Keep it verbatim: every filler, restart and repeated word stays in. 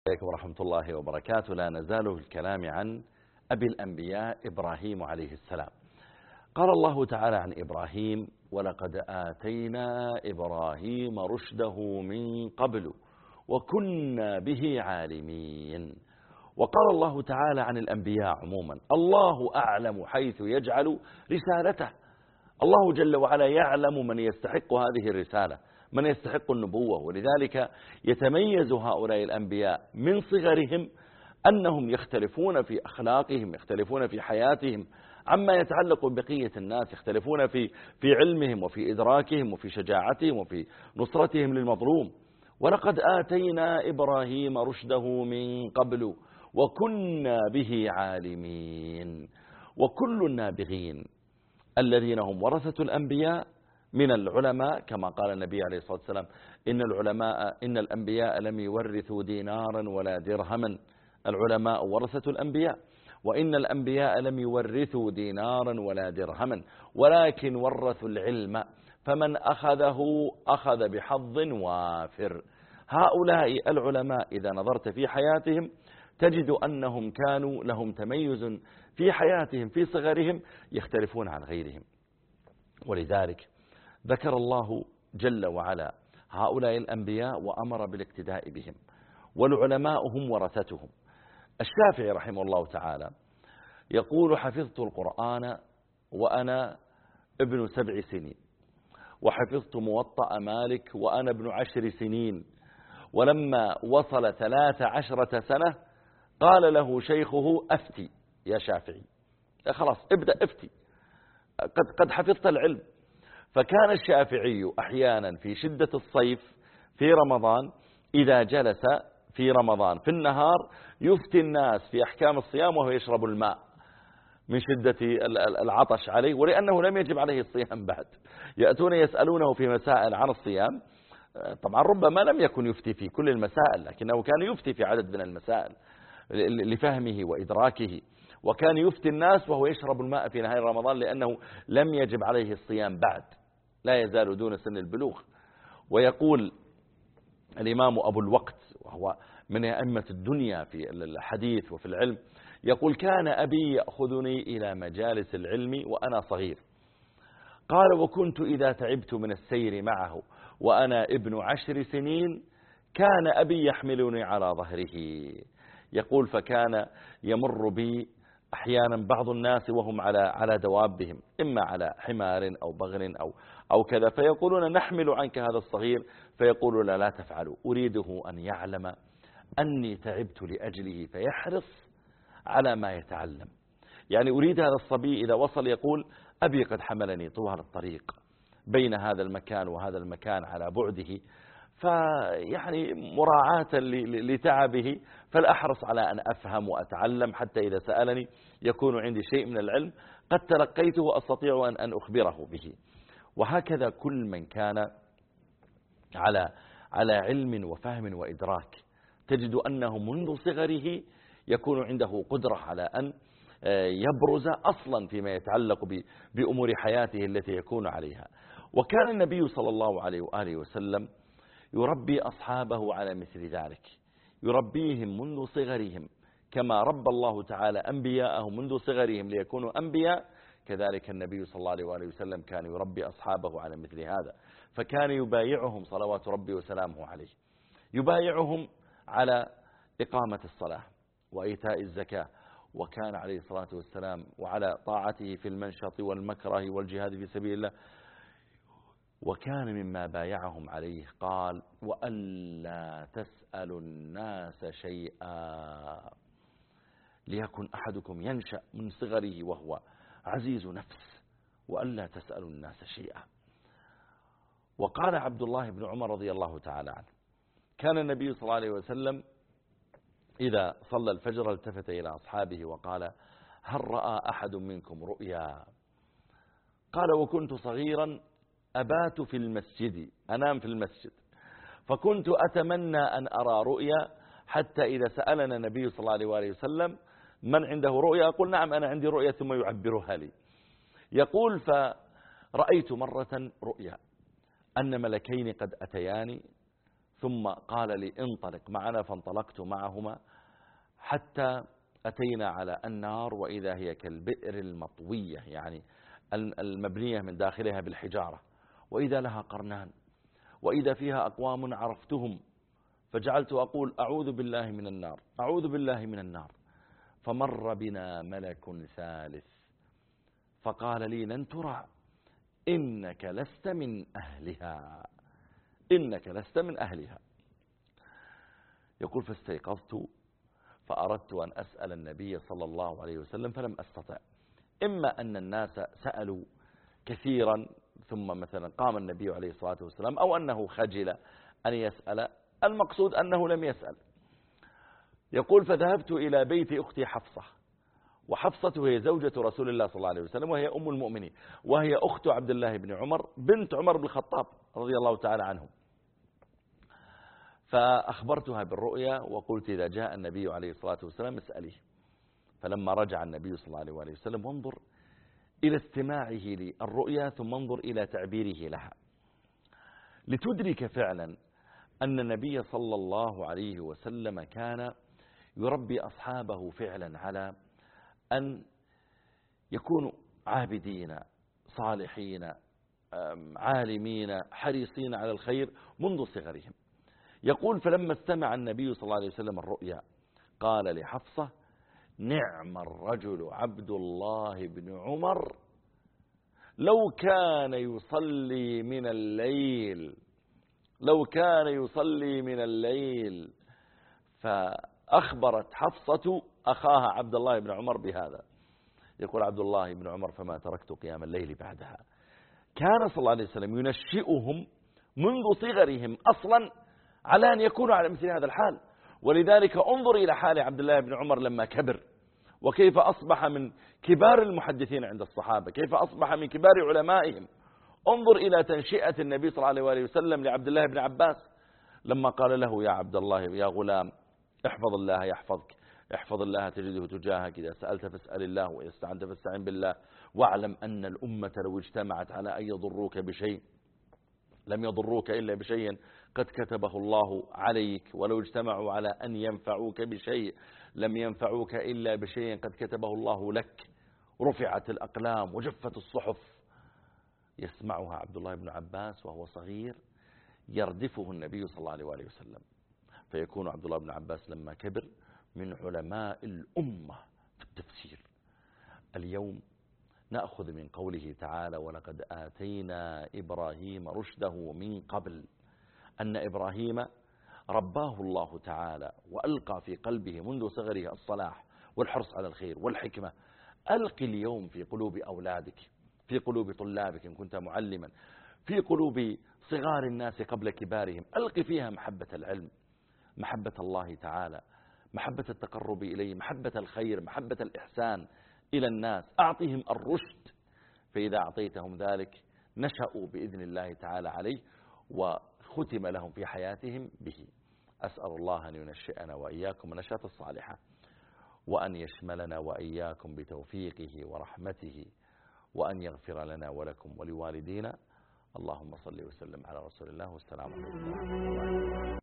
عليكم ورحمة الله وبركاته. لا نزال في الكلام عن أبي الأنبياء إبراهيم عليه السلام. قال الله تعالى عن إبراهيم: ولقد آتينا إبراهيم رشده من قبل وكنا به عالمين. وقال الله تعالى عن الأنبياء عموما: الله أعلم حيث يجعل رسالته. الله جل وعلا يعلم من يستحق هذه الرسالة، من يستحق النبوة. ولذلك يتميز هؤلاء الأنبياء من صغرهم أنهم يختلفون في أخلاقهم، يختلفون في حياتهم عما يتعلق ببقية الناس، يختلفون في في علمهم وفي إدراكهم وفي شجاعتهم وفي نصرتهم للمظلوم. ولقد آتينا إبراهيم رشده من قبل وكنا به عالمين. وكل النابغين الذين هم ورثة الأنبياء من العلماء، كما قال النبي عليه الصلاة والسلام: إن العلماء إن الأنبياء لم يورثوا دينارا ولا درهما. العلماء ورثة الأنبياء، وإن الأنبياء لم يورثوا دينارا ولا درهما ولكن ورثوا العلم، فمن أخذه أخذ بحظ وافر. هؤلاء العلماء إذا نظرت في حياتهم تجد أنهم كانوا لهم تميز في حياتهم في صغرهم يختلفون عن غيرهم. ولذلك ذكر الله جل وعلا هؤلاء الأنبياء وأمر بالاقتداء بهم، والعلماء هم ورثتهم. الشافعي رحمه الله تعالى يقول: حفظت القرآن وأنا ابن سبع سنين، وحفظت موطأ مالك وأنا ابن عشر سنين، ولما وصل ثلاث عشرة سنة قال له شيخه: أفتي يا شافعي، خلاص ابدأ افتي، قد, قد حفظت العلم. فكان الشافعي أحيانا في شدة الصيف في رمضان إذا جلس في رمضان في النهار يفتي الناس في أحكام الصيام وهو يشرب الماء من شدة العطش عليه، ولأنه لم يجب عليه الصيام بعد. يأتون يسألونه في مسائل عن الصيام، طبعا ربما لم يكن يفتي في كل المسائل لكنه كان يفتي في عدد من المسائل لفهمه وإدراكه، وكان يفتي الناس وهو يشرب الماء في نهاية رمضان لأنه لم يجب عليه الصيام بعد، لا يزال دون سن البلوغ. ويقول الإمام أبو الوقت وهو من أئمة الدنيا في الحديث وفي العلم، يقول: كان أبي يأخذني إلى مجالس العلم وأنا صغير. قال: وكنت إذا تعبت من السير معه وأنا ابن عشر سنين كان أبي يحملني على ظهره. يقول: فكان يمر بي أحيانا بعض الناس وهم على على دوابهم، إما على حمار أو بغل أو أو كذا، فيقولون: نحمل عنك هذا الصغير، فيقول: لا لا تفعلوا، أريده أن يعلم أني تعبت لأجله فيحرص على ما يتعلم. يعني أريد هذا الصبي إذا وصل يقول: أبي قد حملني طوال الطريق بين هذا المكان وهذا المكان على بعده، فيعني مراعاة لتعبه فالأحرص على أن أفهم وأتعلم حتى إذا سألني يكون عندي شيء من العلم قد تلقيته أستطيع أن أخبره به. وهكذا كل من كان على على علم وفهم وإدراك تجد أنه منذ صغره يكون عنده قدرة على أن يبرز أصلا فيما يتعلق بأمور حياته التي يكون عليها. وكان النبي صلى الله عليه وآله وسلم يربي أصحابه على مثل ذلك، يربيهم منذ صغرهم كما ربى الله تعالى أنبياءه منذ صغرهم ليكونوا أنبياء. كذلك النبي صلى الله عليه وآله وسلم كان يربي أصحابه على مثل هذا، فكان يبايعهم صلوات ربي وسلامه عليه، يبايعهم على إقامة الصلاة وإيتاء الزكاة، وكان عليه الصلاة والسلام وعلى طاعته في المنشط والمكره والجهاد في سبيل الله. وكان مما بايعهم عليه قال: وألا تسألوا الناس شيئا، ليكن أحدكم ينشأ من صغره وهو عزيز نفس، وألا تسألوا الناس شيئا. وقال عبد الله بن عمر رضي الله تعالى عنه: كان النبي صلى الله عليه وسلم إذا صلى الفجر التفت إلى أصحابه وقال: هل رأى أحد منكم رؤيا؟ قال: وكنت صغيرا أبات في المسجد، أنام في المسجد، فكنت أتمنى أن أرى رؤيا، حتى إذا سألنا النبي صلى الله عليه وآله وسلم من عنده رؤيا أقول: نعم أنا عندي رؤيا، ثم يعبرها لي. يقول: فرأيت مرة رؤيا أن ملكين قد أتياني ثم قال لي انطلق معنا، فانطلقت معهما حتى أتينا على النار، وإذا هي كالبئر المطوية، يعني المبنية من داخلها بالحجارة، وإذا لها قرنان، وإذا فيها أقوام عرفتهم، فجعلت أقول أعوذ بالله من النار، أعوذ بالله من النار. فمر بنا ملك ثالث فقال لي لن ترى، إنك لست من أهلها، إنك لست من أهلها. يقول فاستيقظت فأردت أن أسأل النبي صلى الله عليه وسلم فلم أستطع، إما أن الناس سألوا كثيرا ثم مثلا قام النبي عليه الصلاة والسلام، أو أنه خجل أن يسأل، المقصود أنه لم يسأل. يقول فذهبت إلى بيت أختي حفصة، وحفصة هي زوجة رسول الله صلى الله عليه وسلم، وهي أم المؤمنين، وهي أخت عبد الله بن عمر بنت عمر بن الخطاب رضي الله تعالى عنه. فأخبرتها بالرؤيا وقلت إذا جاء النبي عليه الصلاة والسلام اسأليه. فلما رجع النبي صلى الله عليه وسلم وانظر إلى استماعه للرؤيا ثم انظر إلى تعبيره لها، لتدرك فعلا أن النبي صلى الله عليه وسلم كان يربي أصحابه فعلا على أن يكونوا عابدين صالحين عالمين حريصين على الخير منذ صغرهم. يقول فلما استمع النبي صلى الله عليه وسلم الرؤيا قال لحفصة نعم الرجل عبد الله بن عمر لو كان يصلي من الليل، لو كان يصلي من الليل. فأخبرت حفصة أخاها عبد الله بن عمر بهذا. يقول عبد الله بن عمر فما تركت قيام الليل بعدها. كان صلى الله عليه وسلم ينشئهم منذ صغرهم أصلا على أن يكونوا على مثل هذا الحال. ولذلك انظر إلى حال عبد الله بن عمر لما كبر، وكيف أصبح من كبار المحدثين عند الصحابة، كيف أصبح من كبار علمائهم. انظر إلى تنشئة النبي صلى الله عليه وسلم لعبد الله بن عباس لما قال له يا عبد الله يا غلام احفظ الله يحفظك، احفظ الله تجده تجاهك، إذا سألت فاسأل الله وإذا استعنت فاستعن بالله، واعلم أن الأمة لو اجتمعت على أن يضروك بشيء لم يضروك إلا بشيء قد كتبه الله عليك، ولو اجتمعوا على أن ينفعوك بشيء لم ينفعوك إلا بشيء قد كتبه الله لك. رفعت الأقلام وجفت الصحف. يسمعها عبد الله بن عباس وهو صغير يردفه النبي صلى الله عليه وسلم، فيكون عبد الله بن عباس لما كبر من علماء الأمة في التفسير. اليوم نأخذ من قوله تعالى ولقد آتينا إبراهيم رشده من قبل، أن إبراهيم رباه الله تعالى وألقى في قلبه منذ صغره الصلاح والحرص على الخير والحكمة. ألقي اليوم في قلوب أولادك، في قلوب طلابك إن كنت معلما، في قلوب صغار الناس قبل كبارهم، ألقي فيها محبة العلم، محبة الله تعالى، محبة التقرب إليه، محبة الخير، محبة الإحسان إلى الناس. أعطيهم الرشد، فإذا أعطيتهم ذلك نشأوا بإذن الله تعالى عليه وختم لهم في حياتهم به. أسأل الله أن ينشئنا وإياكم النشاط الصالحة، وأن يشملنا وإياكم بتوفيقه ورحمته، وأن يغفر لنا ولكم ولوالدينا. اللهم صل وسلم على رسول الله، والسلام عليكم ورحمة الله.